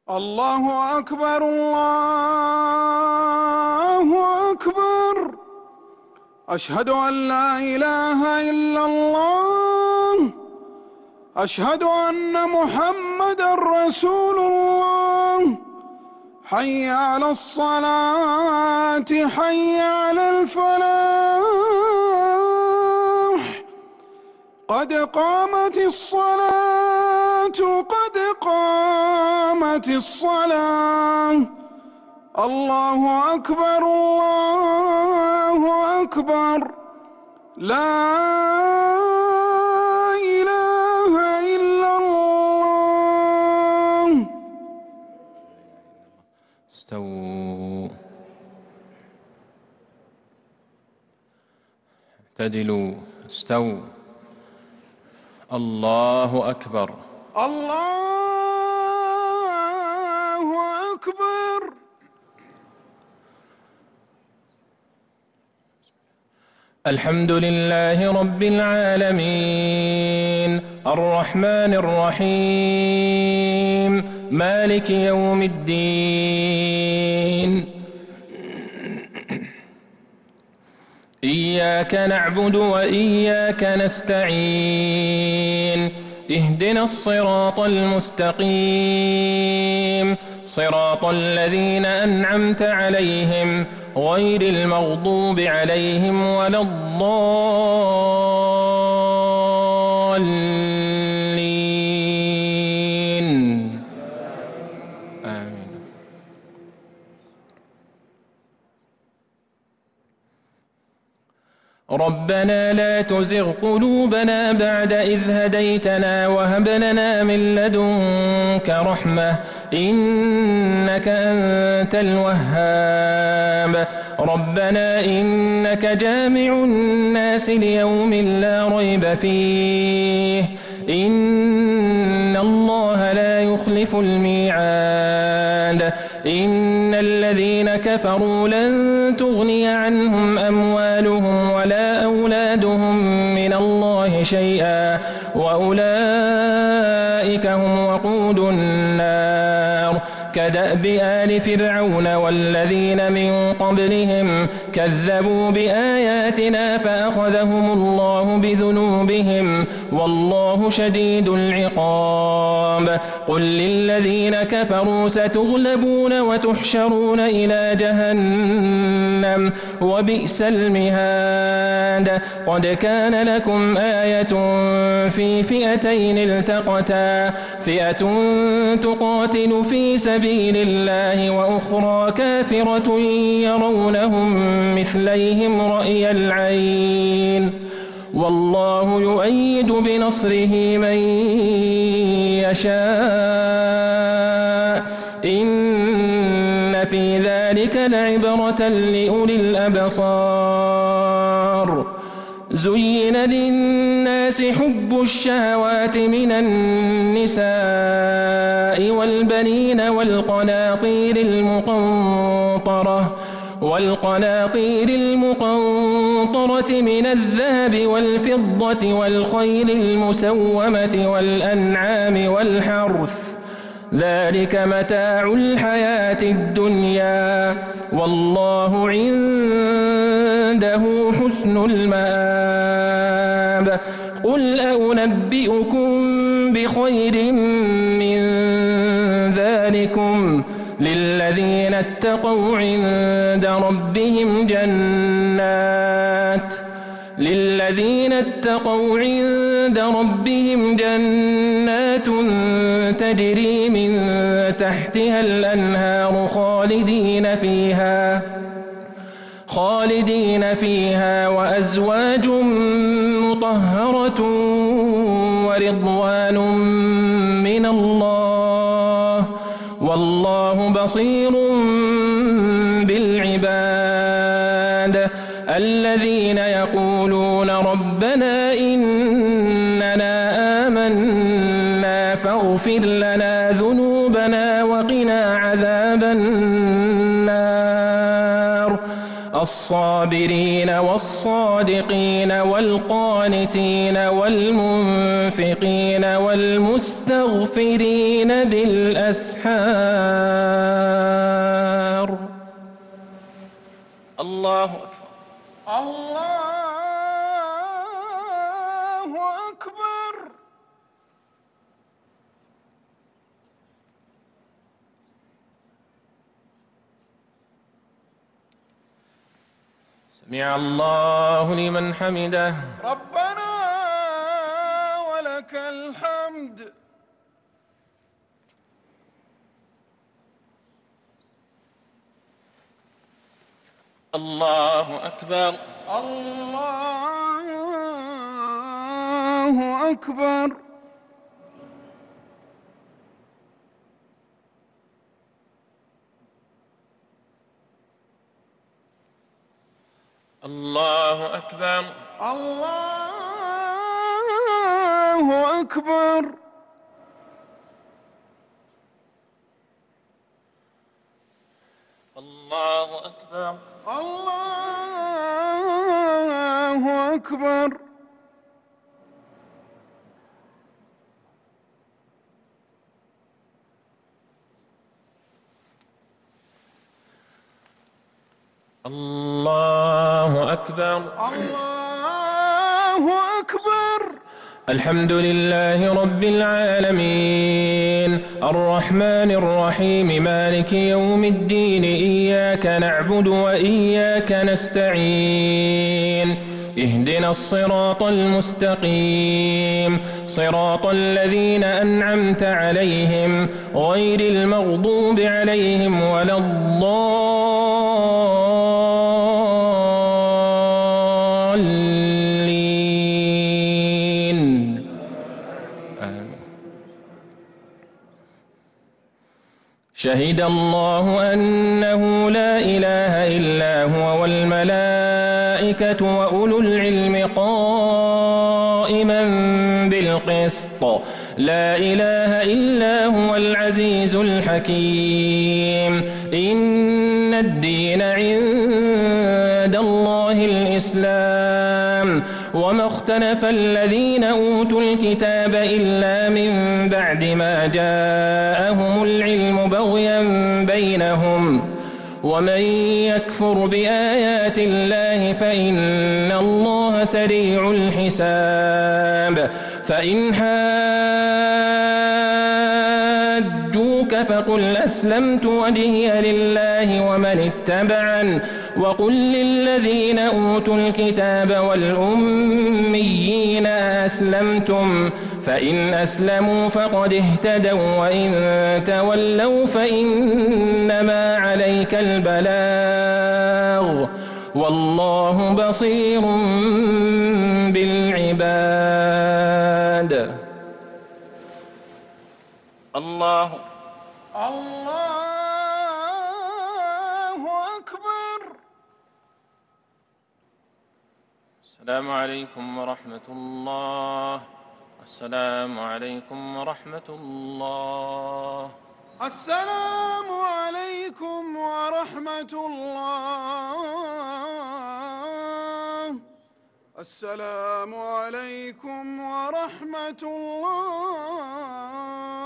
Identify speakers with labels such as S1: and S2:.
S1: الله أكبر الله أكبر. أشهد أن لا إله إلا الله. أشهد أن محمدًا رسول الله. حي على الصلاة حي على الفلاح. قد قامت الصلاة قد قامت الصلاة. الله أكبر الله أكبر. لا إله إلا الله.
S2: استووا اعتدلوا استووا. الله أكبر
S1: الله أكبر.
S2: الحمد لله رب العالمين الرحمن الرحيم مالك يوم الدين. إياك نعبد وإياك نستعين. اهدنا الصراط المستقيم صراط الذين أنعمت عليهم غير المغضوب عليهم ولا الضالين. آمين. ربنا لا تزغ قلوبنا بعد إذ هديتنا وهب لنا من لدنك رحمة إنك أنت الوهاب. ربنا إنك جامع الناس ليوم لا ريب فيه إن الله لا يخلف الميعاد. إن الذين كفروا لن تغني عنهم أموالهم ولا أولادهم من الله شيئا وأولئك هم وقود النار. كدأب آل فرعون والذين من قبلهم كذبوا بآياتنا فأخذهم الله بذنوبهم والله شديد العقاب. قل للذين كفروا ستغلبون وتحشرون إلى جهنم وبئس المهاد. قد كان لكم آية في فئتين التقتا فئة تقاتل في سبيل الله وأخرى كافرة يرونهم مثليهم رأي العين والله يؤيد بنصره من يشاء. إن في ذلك لعبرة لأولي الأبصار. زين للناس حب الشهوات من النساء والبنين والقناطير المقنطرة من الذهب والفضة والخيل المسومة والأنعام والحرث ذلك متاع الحياة الدنيا والله عنده حسن المآب. قل أنبئكم بخير من ذلكم للذين اتقوا عند ربهم جنات تجري من تحتها الأنهار خالدين فيها وأزواج مطهرة ورضوان من الله والله بصير بالعباد. الذين يقولون ربنا إننا آمنا فاغفر لنا ذنوبنا وقنا عذاب النار. الصابرين والصادقين والقانتين والمنفقين والمستغفرين بالأسحار. الله أكبر.
S1: الله أكبر.
S2: سمع الله لمن حمده.
S1: ربنا ولك الحمد.
S2: الله أكبر.
S1: الله أكبر.
S2: الله أكبر.
S1: الله أكبر.
S2: الله أكبر.
S1: الله أكبر.
S2: الله أكبر.
S1: الله أكبر.
S2: الحمد لله رب العالمين الرحمن الرحيم مالك يوم الدين إياك نعبد وإياك نستعين اهدنا الصراط المستقيم صراط الذين أنعمت عليهم غير المغضوب عليهم ولا شهد الله أنه لا إله إلا هو والملائكة وأولو العلم قائما بالقسط لا إله إلا هو العزيز الحكيم إن الدين عند الله الإسلام وما اختلف الذين أوتوا الكتاب إلا من بعد ما جاءهم العلم بغيا بينهم ومن يكفر بآيات الله فإن الله سريع الحساب فإن حاجوك فقل أسلمت وجهي لله ومن اتبعن وقل للذين أوتوا الكتاب والأميين أسلمتم فإن أسلموا فقد اهتدوا وإن تولوا فإنما عليك البلاغ والله بصير بالعباد. الله
S1: أكبر.
S2: السلام عليكم ورحمة الله. السلام عليكم ورحمة الله.
S1: السلام عليكم ورحمة الله. السلام عليكم ورحمة الله.